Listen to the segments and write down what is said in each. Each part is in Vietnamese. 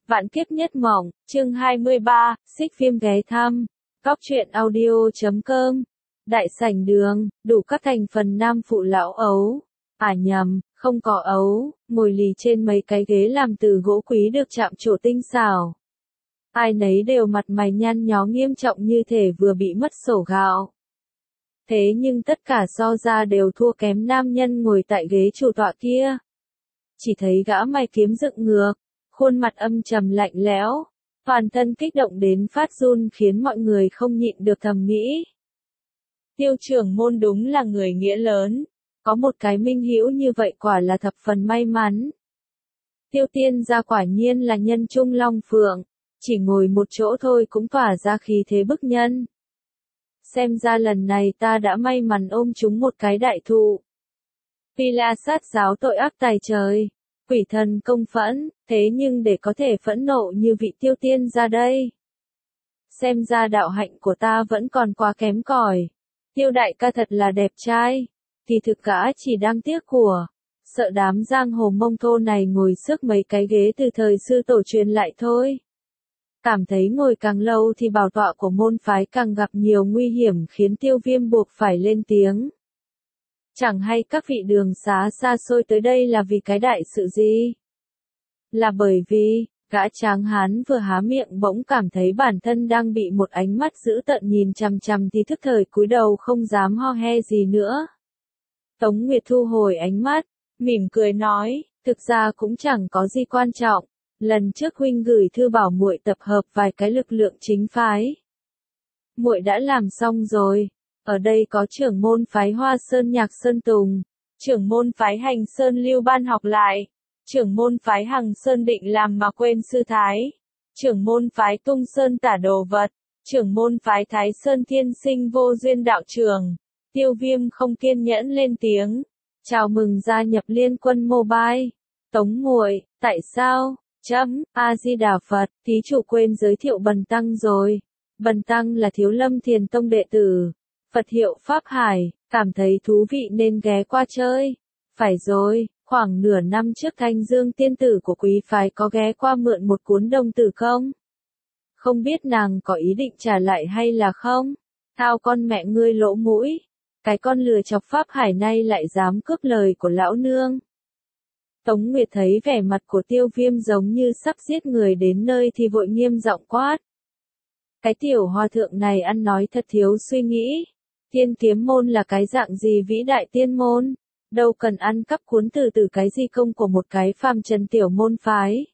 Vạn kiếp nhất mộng, chương 23, xích phim ghé thăm, góc truyện audio.com, đại sảnh đường, đủ các thành phần nam phụ lão ấu. Nhầm, không có ấu, ngồi lì trên mấy cái ghế làm từ gỗ quý được chạm trổ tinh xảo. Ai nấy đều mặt mày nhăn nhó nghiêm trọng như thể vừa bị mất sổ gạo. Thế nhưng tất cả so ra đều thua kém nam nhân ngồi tại ghế chủ tọa kia. Chỉ thấy gã mày kiếm dựng ngược, khuôn mặt âm trầm lạnh lẽo, toàn thân kích động đến phát run khiến mọi người không nhịn được thầm nghĩ. Tiêu trưởng môn đúng là người nghĩa lớn, có một cái minh hữu như vậy quả là thập phần may mắn. Tiêu tiên gia quả nhiên là nhân trung long phượng, chỉ ngồi một chỗ thôi cũng tỏa ra khí thế bức nhân. Xem ra lần này ta đã may mắn ôm chúng một cái đại thụ. Vì là sát giáo tội ác tày trời, quỷ thần công phẫn, thế nhưng để có thể phẫn nộ như vị tiêu tiên gia đây. Xem ra đạo hạnh của ta vẫn còn quá kém cỏi. Tiêu đại ca thật là đẹp trai, thì thực gã chỉ đang tiếc của, sợ đám giang hồ Mông Thô này ngồi xước mấy cái ghế từ thời sư tổ truyền lại thôi. Cảm thấy ngồi càng lâu thì bảo tọa của môn phái càng gặp nhiều nguy hiểm khiến Tiêu Viêm buộc phải lên tiếng. Chẳng hay các vị đường xá xa xôi tới đây là vì cái đại sự gì? Là bởi vì, gã tráng hán vừa há miệng bỗng cảm thấy bản thân đang bị một ánh mắt dữ tợn nhìn chằm chằm thì thức thời cúi đầu không dám ho he gì nữa. Tống Nguyệt thu hồi ánh mắt, mỉm cười nói, thực ra cũng chẳng có gì quan trọng. Lần trước huynh gửi thư bảo muội tập hợp vài cái lực lượng chính phái. Muội đã làm xong rồi. Ở đây có trưởng môn phái Hoa Sơn Nhạc Sơn Tùng, trưởng môn phái Hành Sơn Lưu Ban học lại, trưởng môn phái Hằng Sơn Định làm mà quên sư thái, trưởng môn phái Tung Sơn Tả Đồ Vật, trưởng môn phái Thái Sơn Thiên Sinh Vô Duyên đạo trường. Tiêu Viêm không kiên nhẫn lên tiếng, chào mừng gia nhập Liên Quân Mobile. Tống muội, tại sao? A Di Đà Phật, thí chủ quên giới thiệu Bần tăng rồi. Bần tăng là Thiếu Lâm Thiền Tông đệ tử, Phật hiệu Pháp Hải, cảm thấy thú vị nên ghé qua chơi. Phải rồi, khoảng nửa năm trước Thanh Dương tiên tử của quý phái có ghé qua mượn một cuốn đồng tử không? Không biết nàng có ý định trả lại hay là không? Thao con mẹ ngươi lỗ mũi, cái con lừa chọc Pháp Hải này lại dám cướp lời của lão nương. Tống Nguyệt thấy vẻ mặt của Tiêu Viêm giống như sắp giết người đến nơi thì vội nghiêm giọng quát. Cái tiểu hòa thượng này ăn nói thật thiếu suy nghĩ. Tiên kiếm môn là cái dạng gì vĩ đại tiên môn, đâu cần ăn cắp cuốn từ cái di công của một cái phàm trần tiểu môn phái.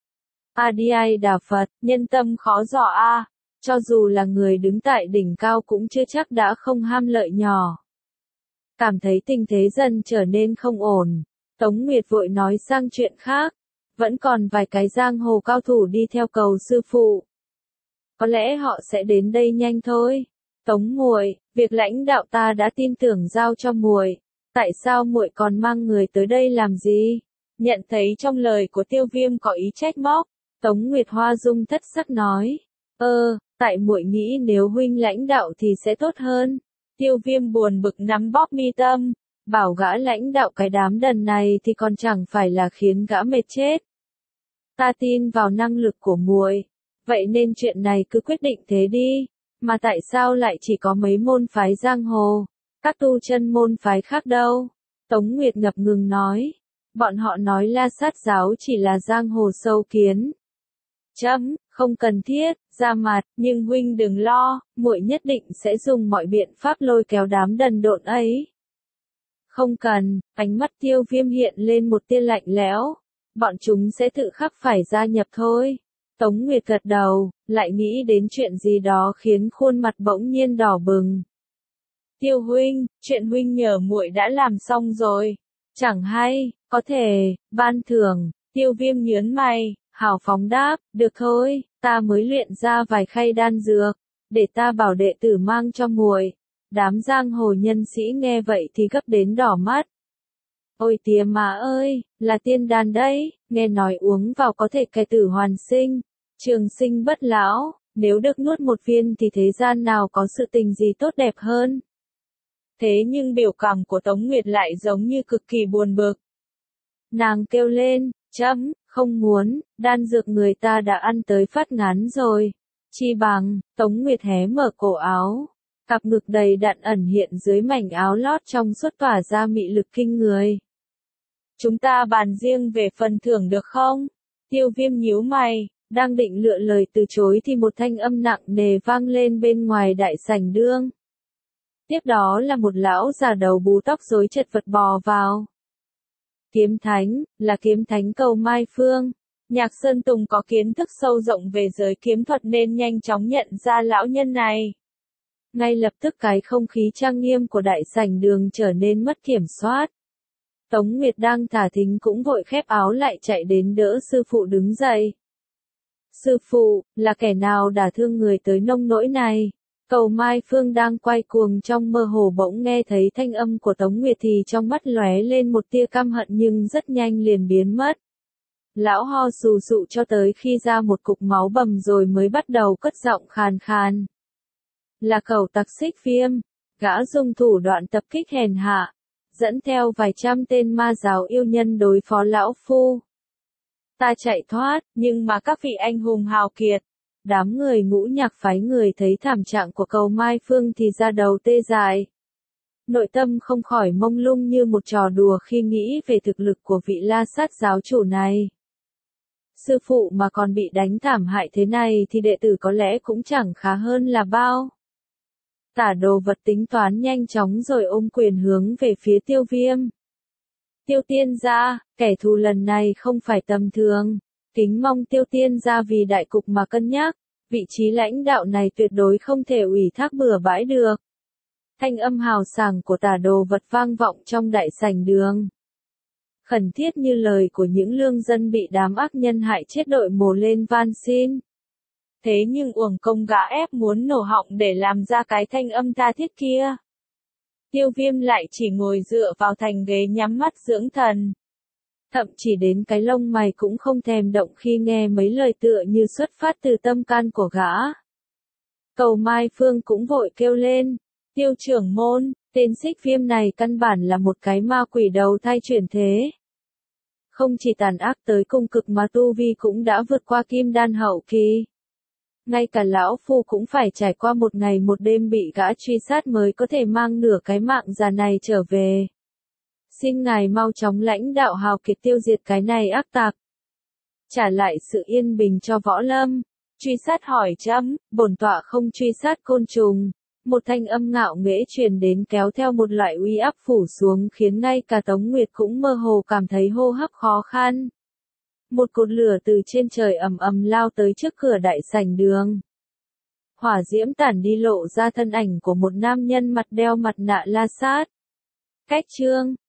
Đi Đà Phật, nhân tâm khó dò a, cho dù là người đứng tại đỉnh cao cũng chưa chắc đã không ham lợi nhỏ. Cảm thấy tình thế dần trở nên không ổn, Tống Nguyệt vội nói sang chuyện khác, vẫn còn vài cái giang hồ cao thủ đi theo cầu sư phụ. Có lẽ họ sẽ đến đây nhanh thôi. Tống muội, việc lãnh đạo ta đã tin tưởng giao cho muội, tại sao muội còn mang người tới đây làm gì? Nhận thấy trong lời của Tiêu Viêm có ý trách móc, Tống Nguyệt Hoa dung thất sắc nói, tại muội nghĩ nếu huynh lãnh đạo thì sẽ tốt hơn. Tiêu Viêm buồn bực nắm bóp mi tâm, bảo gã lãnh đạo cái đám đần này thì còn chẳng phải là khiến gã mệt chết. Ta tin vào năng lực của muội, vậy nên chuyện này cứ quyết định thế đi. Mà tại sao lại chỉ có mấy môn phái giang hồ, các tu chân môn phái khác đâu? Tống Nguyệt ngập ngừng nói, bọn họ nói La Sát giáo chỉ là giang hồ sâu kiến. Không cần thiết, ra mặt, nhưng huynh đừng lo, muội nhất định sẽ dùng mọi biện pháp lôi kéo đám đần độn ấy. Không cần, ánh mắt Tiêu Viêm hiện lên một tia lạnh lẽo, bọn chúng sẽ tự khắc phải gia nhập thôi. Tống Nguyệt gật đầu, lại nghĩ đến chuyện gì đó khiến khuôn mặt bỗng nhiên đỏ bừng. Tiêu huynh, chuyện huynh nhờ muội đã làm xong rồi. Chẳng hay, có thể, ban thưởng. Tiêu Viêm nhớn mày, hào phóng đáp, được thôi, ta mới luyện ra vài khay đan dược, để ta bảo đệ tử mang cho muội. Đám giang hồ nhân sĩ nghe vậy thì gấp đến đỏ mắt. Ôi tía má ơi, là tiên đan đấy, nghe nói uống vào có thể cải tử hoàn sinh, trường sinh bất lão, nếu được nuốt một viên thì thế gian nào có sự tình gì tốt đẹp hơn. Thế nhưng biểu cảm của Tống Nguyệt lại giống như cực kỳ buồn bực. Nàng kêu lên, Chấm, không muốn, đan dược người ta đã ăn tới phát ngán rồi. Chi bằng, Tống Nguyệt hé mở cổ áo. Cặp ngực đầy đặn ẩn hiện dưới mảnh áo lót trong suốt tỏa ra mị lực kinh người. Chúng ta bàn riêng về phần thưởng được không? Tiêu Viêm nhíu mày, đang định lựa lời từ chối thì một thanh âm nặng nề vang lên bên ngoài đại sảnh đường. Tiếp đó là một lão già đầu bù tóc rối chật vật bò vào. Kiếm thánh, là kiếm thánh Cầu Mai Phương. Nhạc Sơn Tùng có kiến thức sâu rộng về giới kiếm thuật nên nhanh chóng nhận ra lão nhân này. Ngay lập tức cái không khí trang nghiêm của đại sảnh đường trở nên mất kiểm soát. Tống Nguyệt đang thả thính cũng vội khép áo lại chạy đến đỡ sư phụ đứng dậy. Sư phụ, là kẻ nào đả thương người tới nông nỗi này? Cầu Mai Phương đang quay cuồng trong mơ hồ bỗng nghe thấy thanh âm của Tống Nguyệt thì trong mắt lóe lên một tia căm hận nhưng rất nhanh liền biến mất. Lão ho sù sụ cho tới khi ra một cục máu bầm rồi mới bắt đầu cất giọng khàn khàn. Là cẩu tặc Xích Viêm, gã dùng thủ đoạn tập kích hèn hạ, dẫn theo vài trăm tên ma giáo yêu nhân đối phó lão phu. Ta chạy thoát, nhưng mà các vị anh hùng hào kiệt. Đám người Ngũ Nhạc phái người thấy thảm trạng của Cầu Mai Phương thì ra đầu tê dại. Nội tâm không khỏi mông lung như một trò đùa khi nghĩ về thực lực của vị La Sát giáo chủ này. Sư phụ mà còn bị đánh thảm hại thế này thì đệ tử có lẽ cũng chẳng khá hơn là bao. Tả Đồ Vật tính toán nhanh chóng rồi ôm quyền hướng về phía Tiêu Viêm. Tiêu tiên gia, kẻ thù lần này không phải tầm thường. Kính mong Tiêu tiên gia vì đại cục mà cân nhắc, vị trí lãnh đạo này tuyệt đối không thể ủy thác bừa bãi được. Thanh âm hào sảng của Tả Đồ Vật vang vọng trong đại sảnh đường. Khẩn thiết như lời của những lương dân bị đám ác nhân hại chết đội mồ lên van xin. Thế nhưng uổng công gã ép muốn nổ họng để làm ra cái thanh âm tha thiết kia. Tiêu Viêm lại chỉ ngồi dựa vào thành ghế nhắm mắt dưỡng thần. Thậm chỉ đến cái lông mày cũng không thèm động khi nghe mấy lời tựa như xuất phát từ tâm can của gã. Cầu Mai Phương cũng vội kêu lên. Tiêu trưởng môn, tên Xích Viêm này căn bản là một cái ma quỷ đầu thai chuyển thế. Không chỉ tàn ác tới cung cực mà tu vi cũng đã vượt qua kim đan hậu kỳ. Ngay cả lão phu cũng phải trải qua một ngày một đêm bị gã truy sát mới có thể mang nửa cái mạng già này trở về. Xin ngài mau chóng lãnh đạo hào kiệt tiêu diệt cái này ác tặc. Trả lại sự yên bình cho võ lâm. Truy sát hỏi chấm, bổn tọa không truy sát côn trùng. Một thanh âm ngạo nghễ truyền đến kéo theo một loại uy áp phủ xuống khiến ngay cả Tống Nguyệt cũng mơ hồ cảm thấy hô hấp khó khăn. Một cột lửa từ trên trời ầm ầm lao tới trước cửa đại sảnh đường. Hỏa diễm tản đi lộ ra thân ảnh của một nam nhân mặt đeo mặt nạ La Sát. Cách chương